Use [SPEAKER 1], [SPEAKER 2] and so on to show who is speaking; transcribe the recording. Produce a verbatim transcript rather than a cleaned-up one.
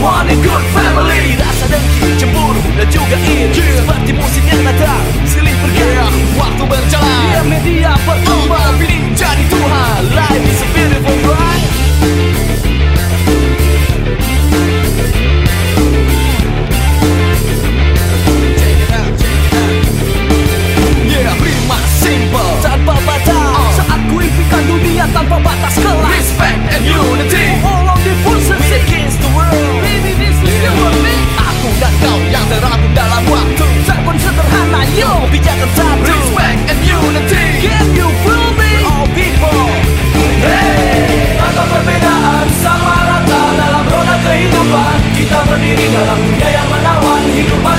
[SPEAKER 1] one in good family. Rasa dengki, cemburu, dan juga iri, yeah. Seperti musim yang datang, silih berganti, yeah. Waktu berjalan, biar media berkembang, pilih jadi Tuhan. Life is a beautiful ride. Tanpa batas, saat ku impikan dunia tanpa batas kelas. Respect and unity, all of the forces against the world. Baby, this is the world. Aku dan kau yang terangkum dalam waktu, jargon sederhana, yo, pijakan satu. Respect and unity, can you feel me? All people, hey, tanpa perbedaan sama rata dalam roda kehidupan. Kita berdiri dalam dunia yang menawan hidup.